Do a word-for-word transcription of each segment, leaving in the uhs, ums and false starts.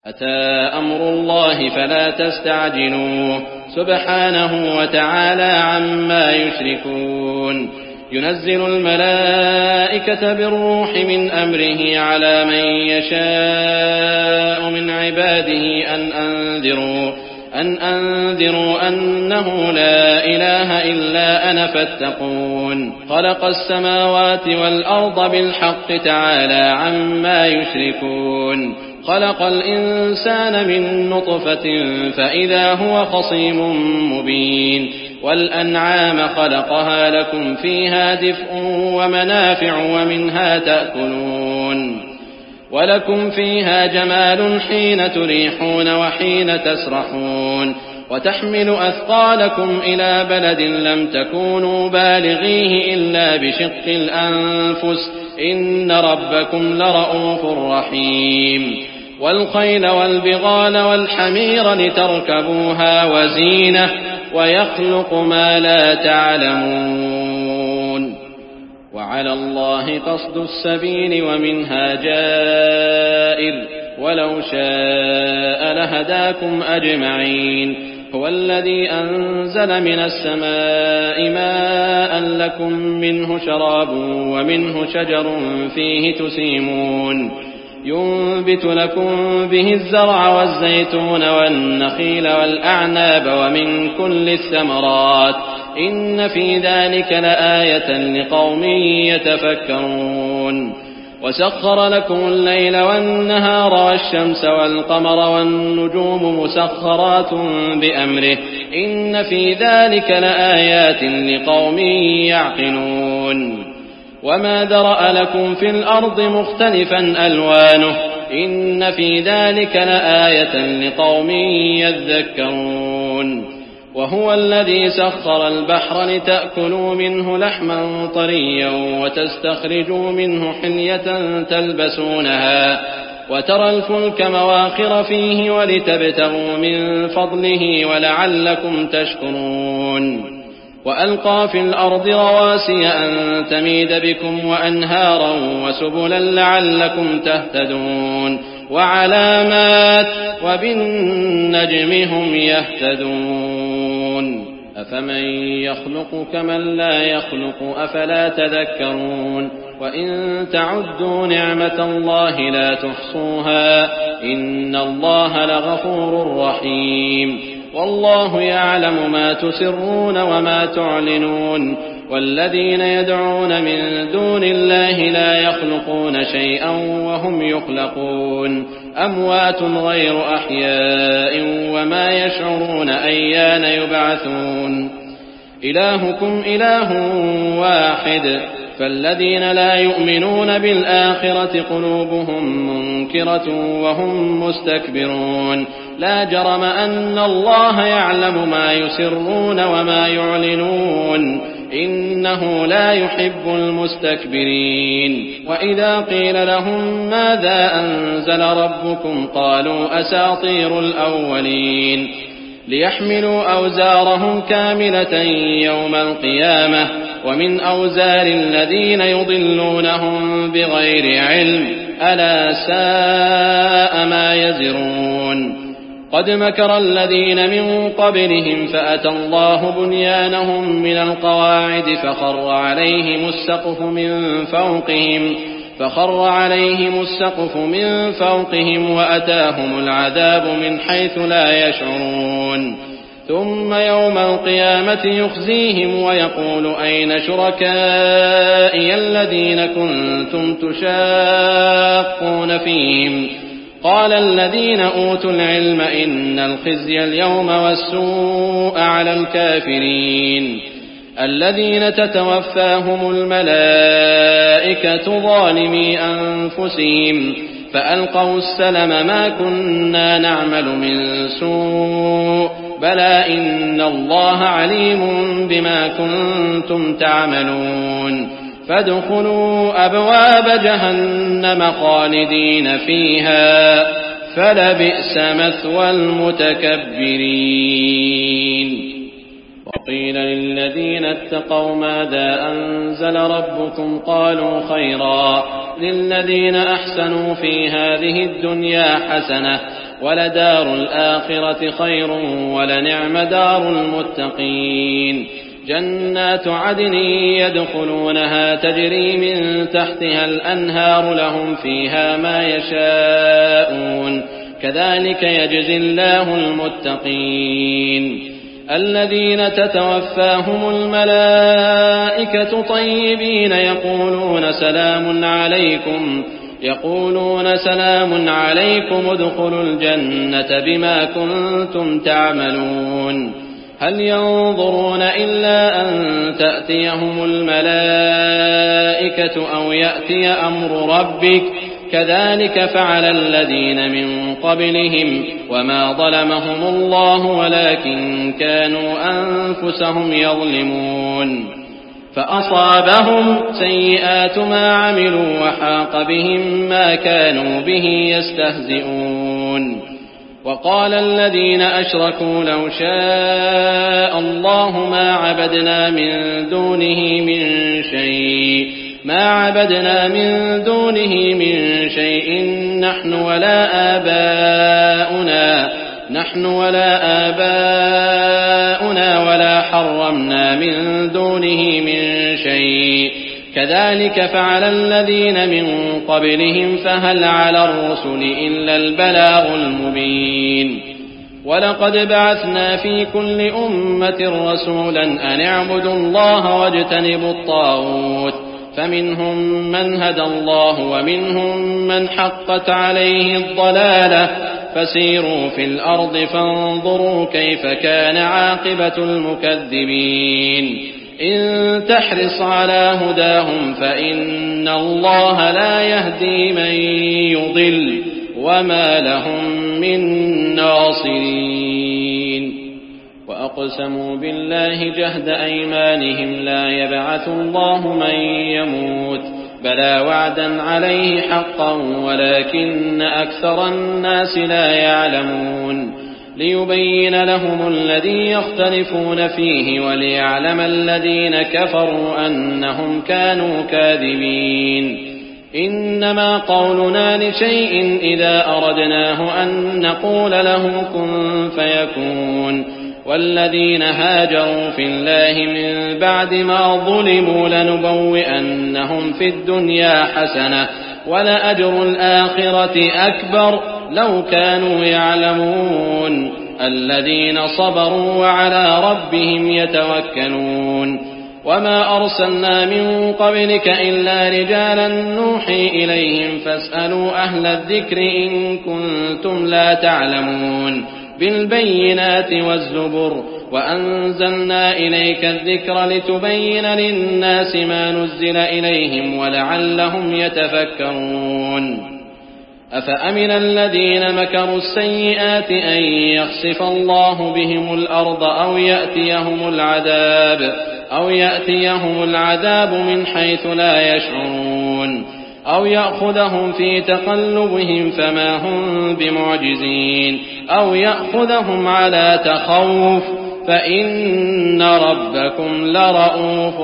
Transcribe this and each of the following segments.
أتى أمر الله فلا تستعجلوه سبحانه وتعالى عما يشركون ينزل الملائكة بالروح من أمره على من يشاء من عباده أن أنذروا أن أنذروا أنه لا إله إلا أنا فاتقون خلق السماوات والأرض بالحق تعالى عما يشركون خلق الإنسان من نطفة فإذا هو خصيم مبين والأنعام خلقها لكم فيها دفء ومنافع ومنها تأكلون ولكم فيها جمال حين تريحون وحين تسرحون وتحمل أثقالكم إلى بلد لم تكونوا بالغيه إلا بشق الأنفس إن ربكم لرؤوف رحيم والخيل والبغال والحمير لتركبوها وزينة ويخلق ما لا تعلمون وعلى الله قصد السبيل ومنها جائر ولو شاء لهداكم أجمعين هو الذي أنزل من السماء ماء لكم منه شراب ومنه شجر فيه تسيمون ينبت لكم به الزرع والزيتون والنخيل والأعناب ومن كل الثمرات إن في ذلك لآية لقوم يتفكرون وسخر لكم الليل والنهار والشمس والقمر والنجوم مسخرات بأمره إن في ذلك لآيات لقوم يعقلون وما ذرأ لكم في الأرض مختلفا ألوانه إن في ذلك لآية لقوم يذكرون وهو الذي سخر البحر لتأكلوا منه لحما طريا وتستخرجوا منه حلية تلبسونها وترى الفلك مواخر فيه ولتبتغوا من فضله ولعلكم تشكرون وألقى في الأرض رواسي أن تميد بكم وأنهارا وسبلا لعلكم تهتدون وعلامات وبالنجم هم يهتدون أفمن يخلق كمن لا يخلق أفلا تذكرون وإن تعدوا نعمة الله لا تحصوها إن الله لغفور رحيم والله يعلم ما تسرون وما تعلنون والذين يدعون من دون الله لا يخلقون شيئا وهم يخلقون أموات غير أحياء وما يشعرون أيان يبعثون إلهكم إله واحد فالذين لا يؤمنون بالآخرة قلوبهم منكرة وهم مستكبرون لا جرم أن الله يعلم ما يسرون وما يعلنون إنه لا يحب المستكبرين وإذا قيل لهم ماذا أنزل ربكم قالوا أساطير الأولين ليحملوا أوزارهم كاملة يوم القيامة ومن أوزار الذين يضلونهم بغير علم ألا ساء ما يزرون قد مكر الذين من قبلهم فأتى الله بنيانهم من القواعد فخر عليهم السقف من فوقهم فخر عليهم السقف من فوقهم وأتاهم العذاب من حيث لا يشعرون ثم يوم القيامة يخزيهم ويقول أين شركائي الذين كنتم تشاقون فيهم قال الذين أوتوا العلم إن الخزي اليوم والسوء على الكافرين الذين تتوفاهم الملائكة ظالمي أنفسهم فألقوا السلم ما كنا نعمل من سوء بلى إن الله عليم بما كنتم تعملون فادخلوا أبواب جهنم خالدين فيها فلبئس مثوى المتكبرين وقيل للذين اتقوا ماذا أنزل ربكم قالوا خيرا للذين أحسنوا في هذه الدنيا حسنة ولدار الآخرة خير ولنعم دار المتقين جنات عدن يدخلونها تجري من تحتها الأنهار لهم فيها ما يشاءون كذلك يجزي الله المتقين الذين تتوفاهم الملائكة طيبين يقولون سلام عليكم يقولون سلام عليكم ادخلوا الجنة بما كنتم تعملون هل ينظرون إلا أن تأتيهم الملائكة أو يأتي أمر ربك كذلك فعل الذين من قبلهم وما ظلمهم الله ولكن كانوا أنفسهم يظلمون فأصابهم سيئات ما عملوا وحاق بهم ما كانوا به يستهزئون وقال الذين أشركوا لو شاء الله ما عبدنا من دونه من شيء ما عبدنا من دونه من شيء نحن ولا آباؤنا نحن ولا آباؤنا ولا حرمنا من دونه من شيء كذلك فعل الذين من قبلهم فهل على الرسل إلا البلاغ المبين ولقد بعثنا في كل أمة رسولا أن اعبدوا الله واجتنبوا الطاغوت فمنهم من هدى الله ومنهم من حقت عليه الضلالة فسيروا في الأرض فانظروا كيف كان عاقبة المكذبين إن تحرص على هداهم فإن الله لا يهدي من يضل وما لهم من ناصرين وأقسموا بالله جهد أيمانهم لا يبعث الله من يموت بلى وعدا عليه حقا ولكن أكثر الناس لا يعلمون ليبين لهم الذي يختلفون فيه وليعلم الذين كفروا أنهم كانوا كاذبين إنما قولنا لشيء إذا أردناه أن نقول له كن فيكون والذين هاجروا في الله من بعد ما ظلموا لنبوئنهم في الدنيا حسنة ولأجر الآخرة أكبر لو كانوا يعلمون الذين صبروا وعلى ربهم يتوكلون وما أرسلنا من قبلك إلا رجالا نوحي إليهم فاسألوا أهل الذكر إن كنتم لا تعلمون بالبينات والزبر وأنزلنا إليك الذكر لتبين للناس ما نزل إليهم ولعلهم يتفكرون أفأمن الذين مكروا السيئات أن يخسف الله بهم الأرض أو يأتيهم العذاب أو يأتيهم العذاب من حيث لا يشعرون أو يأخذهم في تقلبهم فما هم بمعجزين أو يأخذهم على تخوف فإن ربكم لرؤوف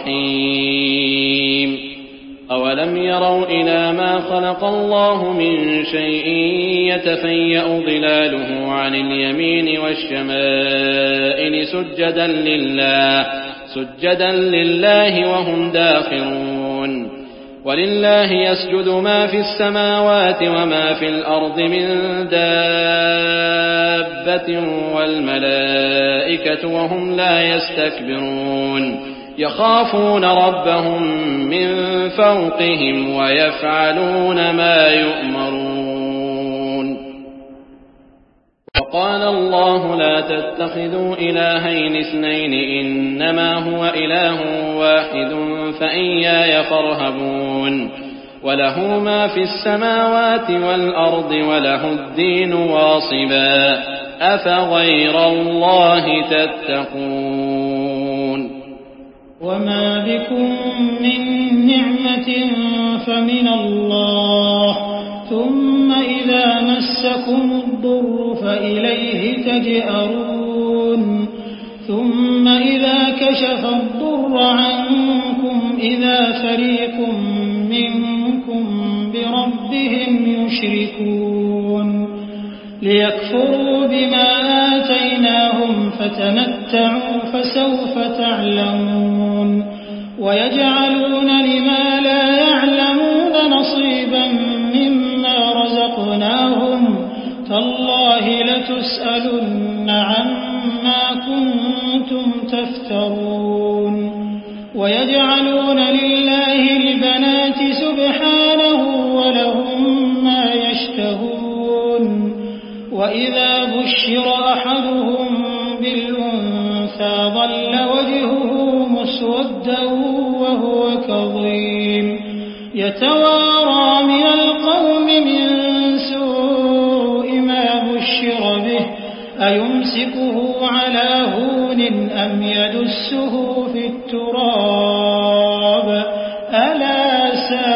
رحيم أولم يروا إلى ما خلق الله من شيء يتفيأ ظلاله عن اليمين والشمائل سجدا لله سجدا لله وهم داخرون ولله يسجد ما في السماوات وما في الأرض من دابة والملائكة وهم لا يستكبرون يخافون ربهم من فوقهم ويفعلون ما يؤمرون وقال الله لا تتخذوا إلهين اثنين إنما هو إله واحد فإياي فارهبون وله ما في السماوات والأرض وله الدين واصبا أفغير الله تتقون وما بكم من نعمة فمن الله ثم إذا مسكم الضر فإليه تجأرون ثم إذا كشف الضر عنكم إذا فريق منكم بربهم يشركون ليكفروا بما آتيناهم فتمتعوا فسوف تعلمون ويجعلون لما لا يعلمون نصيبا مما رزقناهم تالله لتسألن عما كنتم تفترون ويجعلون لله البنات سبحانه ولهم ما يشتهون وإذا بشر أحدهم بالأنثى ظل وجهه مسودا وهو كظيم يتوارى من القوم من سوء ما بشر به أيمسكه على هون أم يدسه في التراب ألا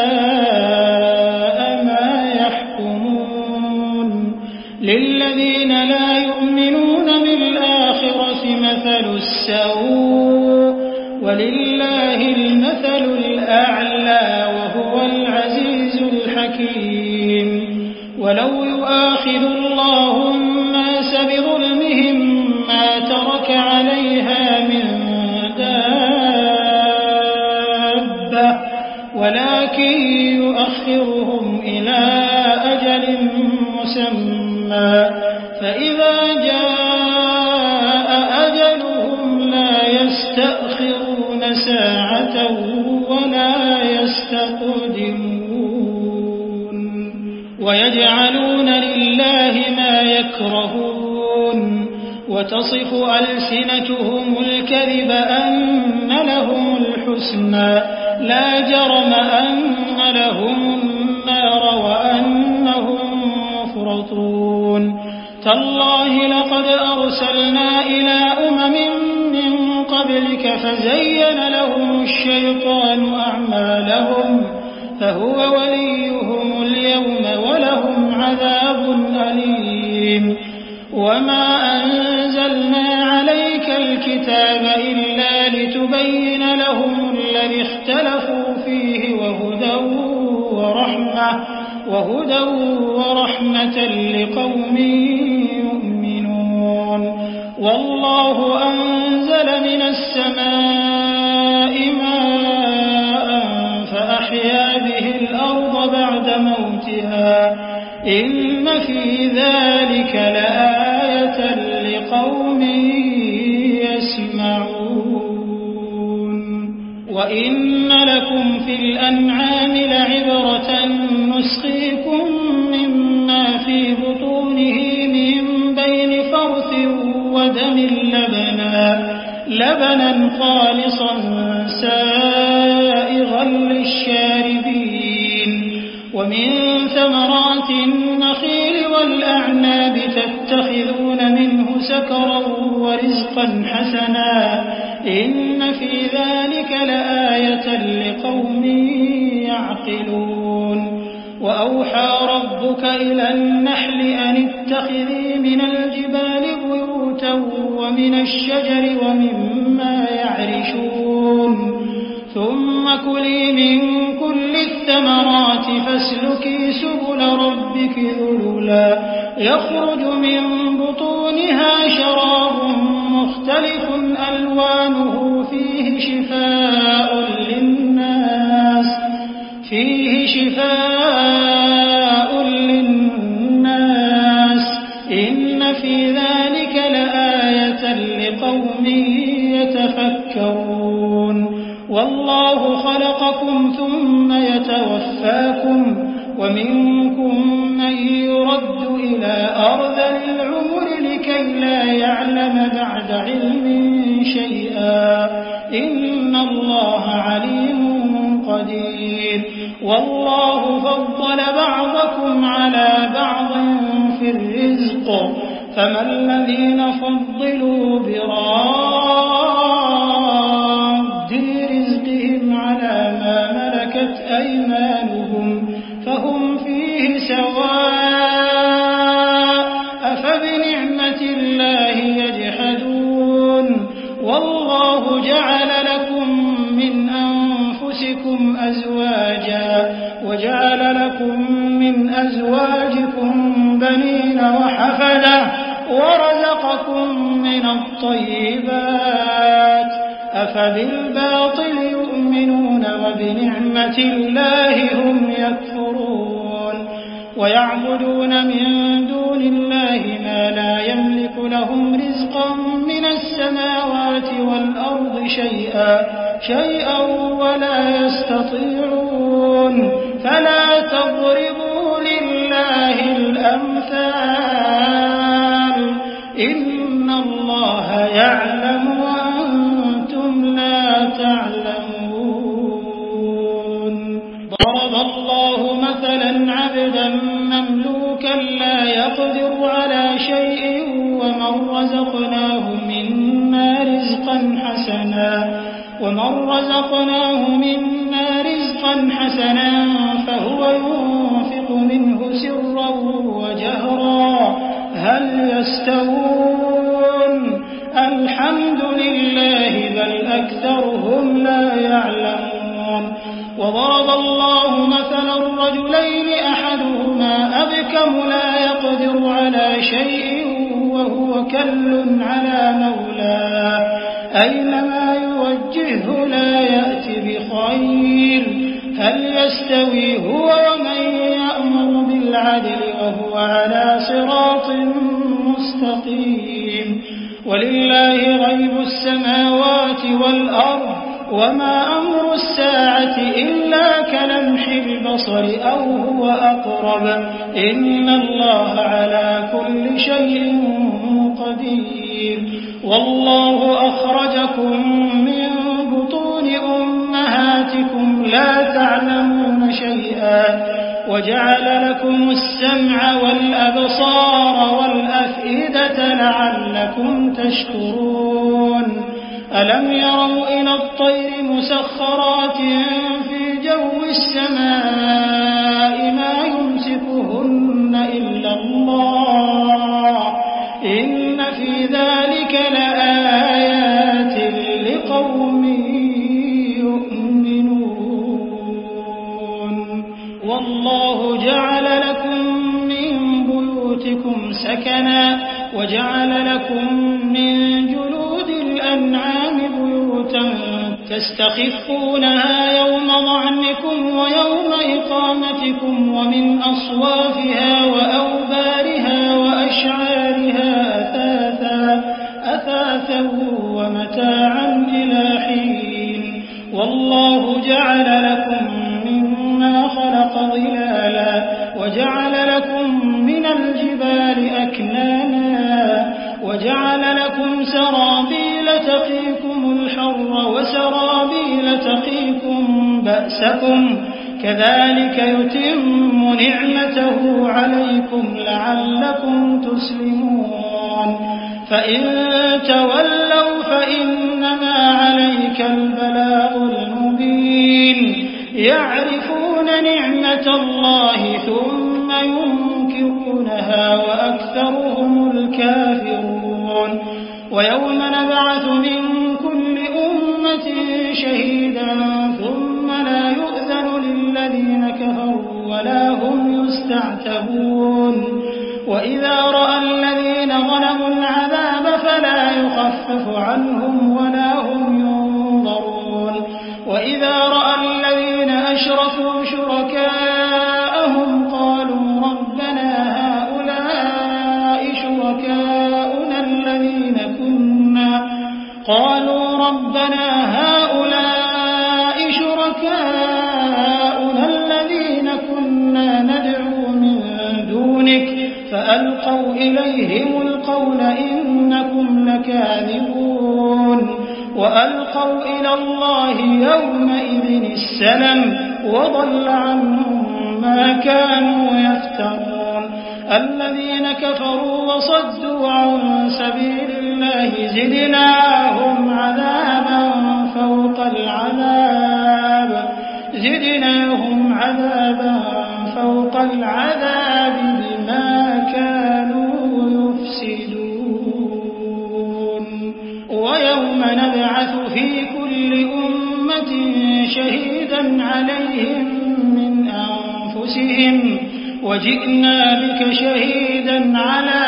ساء ما يحكمون للذين لا يؤمنون بالآخرة مثل السوء ولله المثل الأعلى وهو العزيز الحكيم ولو يؤاخذ الله الناس بظلمهم ما ترك عليها من دابة ولكن يؤخرهم إلى أجل مسمى فإذا جاء أجلهم لا يستأخرون ساعة ولا يستقدمون ويجعلون لله ما يكرهون وتصف ألسنتهم الكذب أن لهم الحسنى لا جرم أن لهم النار وأنهم مفرطون تالله لقد أرسلنا إلى أمم من قبلك فزين لهم الشيطان أعمالهم فهو وليهم اليوم ولهم عذاب أليم وما أنزلنا عليك الكتاب إلا لتبين لهم الذي اختلفوا فيه وهدى ورحمة وهدى ورحمة لقوم يؤمنون والله أنزل من السماء ماء فأحيا به الأرض بعد موتها إن في ذلك لآية لقوم يسمعون وإن لكم في الأنعام لعبرة نسقيكم مما في بطونه من بين فرث ودم لبنا لبنا خالصا سائغا للشاربين ومن ثمرات النخيل والأعناب تتخذون منه سكرا ورزقا حسنا إن في ذلك لآية لقوم يعقلون وأوحى ربك إلى النحل أن اتخذي من الجبال بيوتا ومن الشجر ومما يعرشون ثم كلي من كل الثمرات فاسلكي سبل ربك ذللا يخرج من بطونها شراب مختلف ألوانه فيه شفاء للناس فيه شفاء للناس إن في ذلك لآية لقوم يتفكرون والله خلقكم ثم يتوفاكم ومنكم من يرد إلى أرذل العمر لكي لا يعلم بعد علم شيئا إن الله عليم قدير والله فضل بعضكم على بعض في الرزق فما الذين فضلوا براد رزقهم على ما ملكت أيمانهم فهم فيه سواء أفبنعمة الله يجحدون نفده ورزقكم من الطيبات أفبالباطل يؤمنون وبنعمة الله هم يكفرون ويعبدون من دون الله ما لا يملك لهم رزقا من السماوات والأرض شيئا شيئا ولا يستطيعون فلا تضربوا لله الأمثال إن الله يعلم وأنتم لا تعلمون ضرب الله مثلا عبدا مملوكا لا يقدر على شيء ومن رزقناه منا رزقا حسنا ومن رزقناه منا رزقا حسنا فهو ينفق منه سرا وجهرا هل يستوون الحمد لله بل أكثرهم لا يعلمون وضرب الله مثلا الرجلين أحدهما أبكم لا يقدر على شيء وهو كل على مولاه أينما يوجهه لا يأتي بخير هل يستوي هو ومن يأمر بالعدل وهو على صراط مستقيم ولله غيب السماوات والأرض وما أمر الساعة إلا كلمح البصر أو هو أقرب إن الله على كل شيء قدير والله أخرجكم من بطون أمهاتكم لا تعلمون شيئا وجعل لكم السمع والأبصار والأفئدة لعلكم تشكرون ألم يروا إلى الطير مسخرات في جو السماء ما يمسكهن إلا الله إن في ذلك لآيات لقوم يؤمنون والله جعل لكم من بيوتكم سكنا وجعل لكم من جلود الأنعام بيوتا تستخفونها يوم ظعنكم ويوم إقامتكم ومن أصوافها وأوبارها وأشعارها أثاثا أثاثا ومتاعا إلى حين والله جعل لكم مما خلق ظلالا وجعل لكم من الجبال أكنانا وجعل لكم سرابيل تقيكم الحر وسرابيل تقيكم بأسكم كذلك يتم نعمته عليكم لعلكم تسلمون فإن تولوا فإنما عليك البلاغ المبين يعرفون نعمة الله ثم ينكرونها وأكثرهم الكافرون ويوم نبعث من كل أمة شهيدا ثم لا يؤذن للذين كفروا ولا هم يستعتبون وإذا رأى الذين ظلموا العذاب فلا يخفف عنهم ولا هم ينظرون وإذا رأى الذين أشركوا شركاءهم قالوا ربنا هؤلاء شركاؤنا الذين كنا قالوا ربنا هؤلاء شركاؤنا الذين كنا ندعو من دونك فألقوا إليهم القول إنكم لكاذبون وألقوا إلى الله يومئذ السلم وضل عنهم ما كانوا يفترون الذين كفروا وصدوا عن سبيل الله زدناهم عذابا فوق العذاب زدناهم عذابا فوق العذاب بما كانوا يفسدون ويوم نبعث في كل أمة شهيدا عليهم من أنفسهم وجئنا بك شهيدا على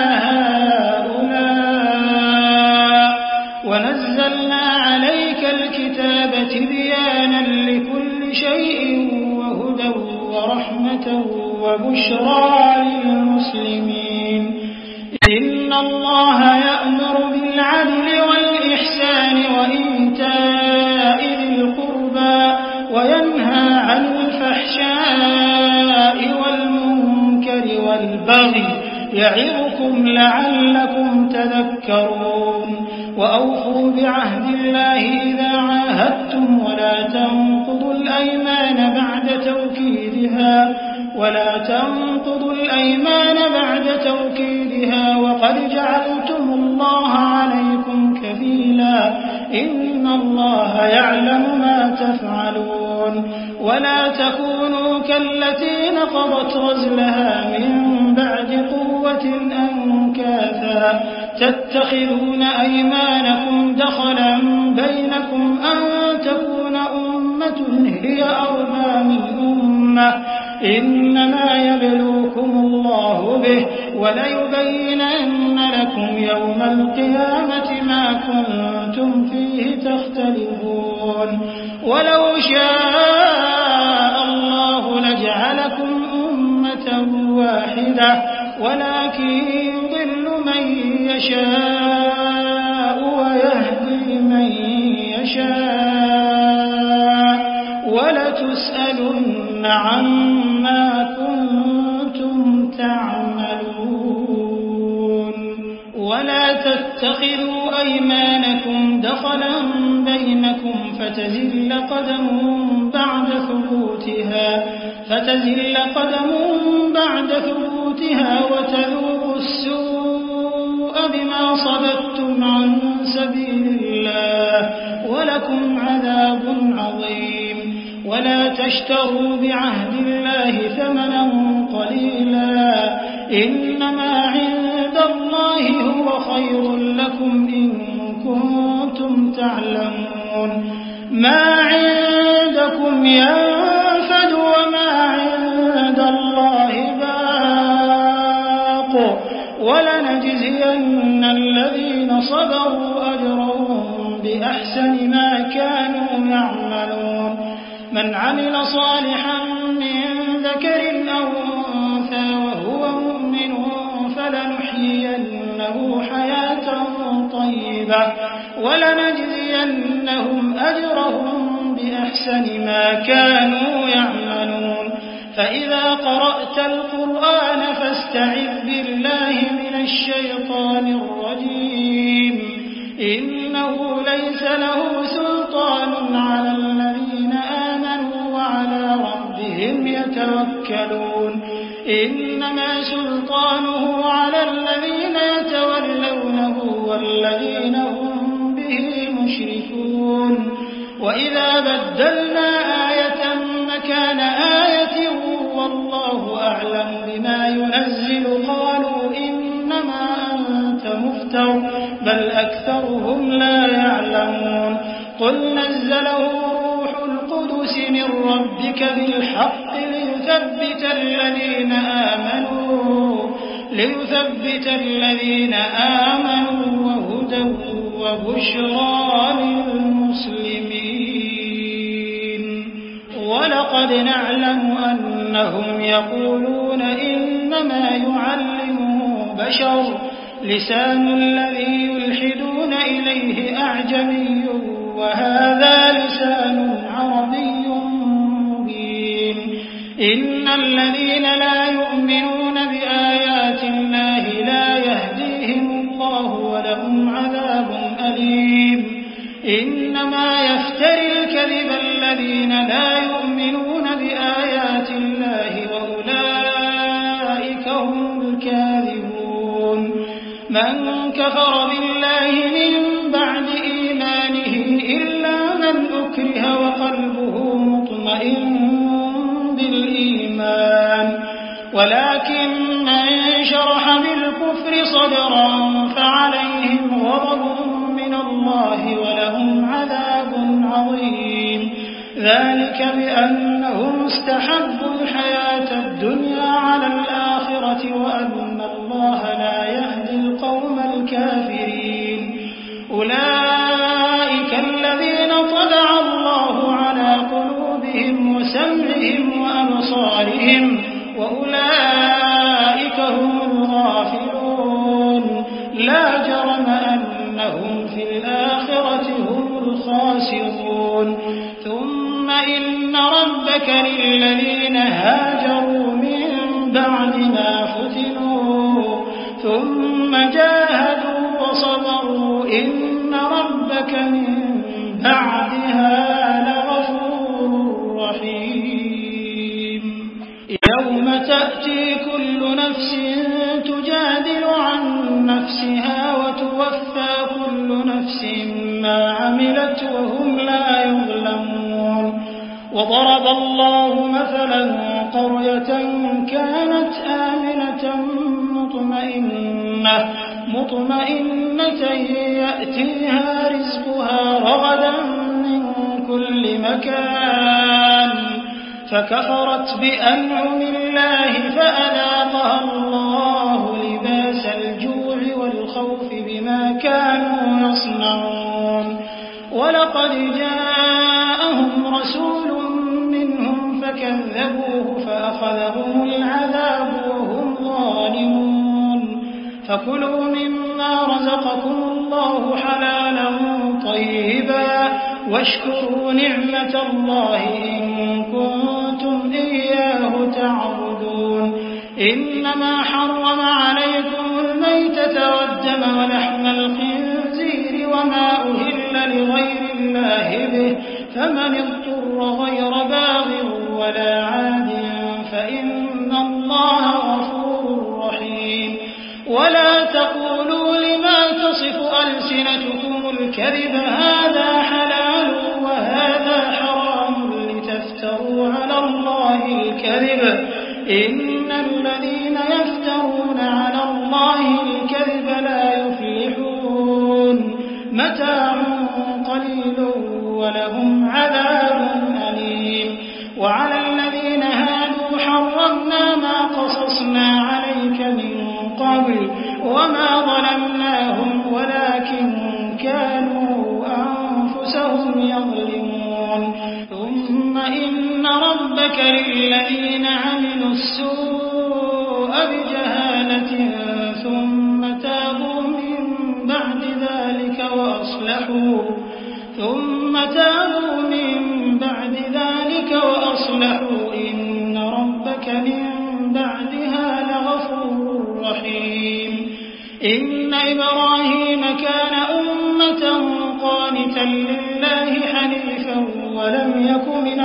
هؤلاء ونزلنا عليك الكتاب تبيانا لكل شيء وهدى ورحمة وبشرى للمسلمين إن الله يأمر بالعدل والإحسان وإيتاء ذي القربى وينهى عن الفحشاء والمنكر والبغي يعظكم لعلكم تذكرون وأوفوا بعهد الله إذا عاهدتم ولا تنقضوا الأيمان بعد توكيدها ولا تنقضوا الأيمان بعد توكيدها وقد جعلتم الله عليكم كفيلا إن الله يعلم ما تفعلون ولا تكونوا كالتي نقضت غزلها من بعد قوة أنكاثا تتخذون أيمانكم دخلا بينكم أن تكون أمة هي أربى من أمة إنما يبلوكم الله به وليبينن لكم يوم القيامة ما كنتم فيه تختلفون ولو شاء الله لجعلكم أمة واحدة ولكن يضل من يشاء ويهدي من يشاء ولتسألن عما كنتم تعملون ولا تتخذوا أيمانكم دخلا بينكم فتزل قدم بعد ثبوتها فتزل قدم بعد ثبوتها وتذوقوا السوء بما صددتم عن سبيل الله ولكم عذاب عظيم ولا تشتروا بعهد الله ثمنا قليلا إنما عند الله هو خير لكم إن كنتم تعلمون ما عندكم ينفد وما عند الله باق ولنجزين الذين صبروا أجرهم بأحسن ما كانوا يعملون من عمل صالحا من ذكر أو أنثى وهو مؤمن فلنحيينه حياة طيبة ولنجزينهم أجرهم بأحسن ما كانوا يعملون فإذا قرأت القرآن فاستعذ بالله من الشيطان الرجيم إنه ليس له سلطان على الذين آمنوا وعلى ربهم يتوكلون إنما سلطانه على الذين يتولونه والذين هم به مشركون وإذا بدلنا آية مكان آية والله أعلم بما ينزل قالوا إنما أنت مفتر بل أكثرهم لا يعلمون قل نزله روح القدس من ربك بالحق ليثبت الذين آمنوا ليثبت الذين آمنوا وهدى وبشرى للمسلمين ولقد نعلم أنهم يقولون إنما يعلمه بشر لسان الذي يلحدون إليه أعجمي وهذا لسان عربي مبين إن الذين لا يؤمنون بآيات الله لا يهديهم الله ولهم عذاب أليم إنما يفتري الكذب الذين لا يؤمنون بآيات الله وأولئك هم الكاذبون من كفر بالله من بعد إيمانه إلا من أكره وقلبه مطمئن بالإيمان ولكن من شرح بالكفر صدرا فعليهم غضب من الله ولهم عذاب عظيم ذلك بأنهم استحبوا الحياة الدنيا على الآخرة وأن الله لا يهدي القوم الكافرين أولئك الذين طبع الله على قلوبهم وسمعهم وأبصارهم وأولئك هم الغافلون لا جرم أنهم في الآخرة هم الخاسرون ثم إن ربك للذين هاجروا من بعد ما فتنوا ثم جاهدوا وصبروا إن ربك من بعدها لغفور رحيم يوم تأتي كل نفس تجادل عن نفسها وتوفى كل نفس ما عملت وهم لا يظلمون وضرب الله مثلا قرية كانت آمنة مطمئنة مطمئنة يأتيها رزقها رغدا من كل مكان فكفرت بأنعم الله فأذاقها الله لباس الجوع والخوف بما كانوا يصنعون ولقد جاءهم رسول منهم فكذبوه فأخذهم العذاب وهم ظالمون فكلوا مما رزقكم الله حلالا طيبا واشكروا نعمة الله إن كنتم إياه تعبدون إنما حرم عليكم الميتة والدم ولحم الخنزير وما أهل لغير الله به فمن اضطر غير باغ ولا عاد فإن الله غفور رحيم ولا تقولوا لما تصف ألسنتكم الكذب هذا حلال وهذا حرام لتفتروا على الله الكذب إن الذين يفترون على الله الكذب لا يفلحون متاع قليل ولهم عذاب أليم وعلى الذين هادوا حرمنا ما قصصنا عليك من قبل وما ظلمناهم ولكن كانوا أنفسهم يظلمون ثم إن ربك للذين عملوا السوء بجهالة ثم تابوا من بعد ذلك وأصلحوا ثم تابوا من بعد ذلك وأصلحوا إن ربك من بعدها لغفور رحيم إن إبراهيم كان أمة قانتا لله حنيفا ولم يك من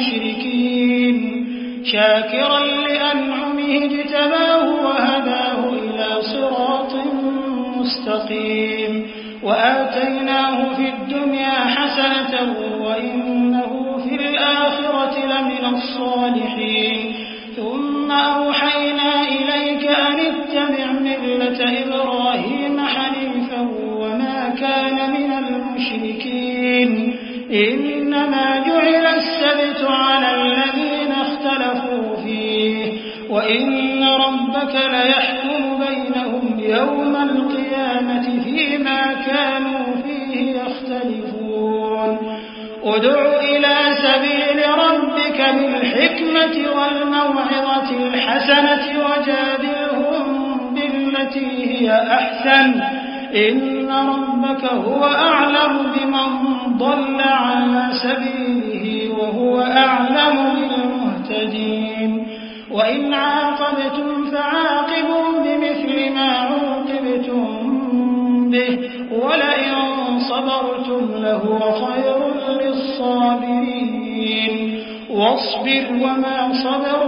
المشركين شاكرا لأنعمه اجتباه وهداه إلى صراط مستقيم وآتيناه في الدنيا حسنة وإنه في الآخرة لمن الصالحين ثم أوحينا إليك أن اتبع ملة إبراهيم حنيفا وما كان من المشركين إنما جعل السبت على الذين اختلفوا فيه وإن ربك ليحكم بينهم يوم القيامة فيما كانوا فيه يختلفون ادع إلى سبيل ربك بالحكمة والموعظة الحسنة وجادلهم بالتي هي أحسن إن ربك هو أعلم بمن ضل عن سبيله وهو أعلم بالمهتدين وإن عاقبتم فعاقبوا بمثل ما عوقبتم به ولئن صبرتم لهو خير للصابرين واصبر وما صبرك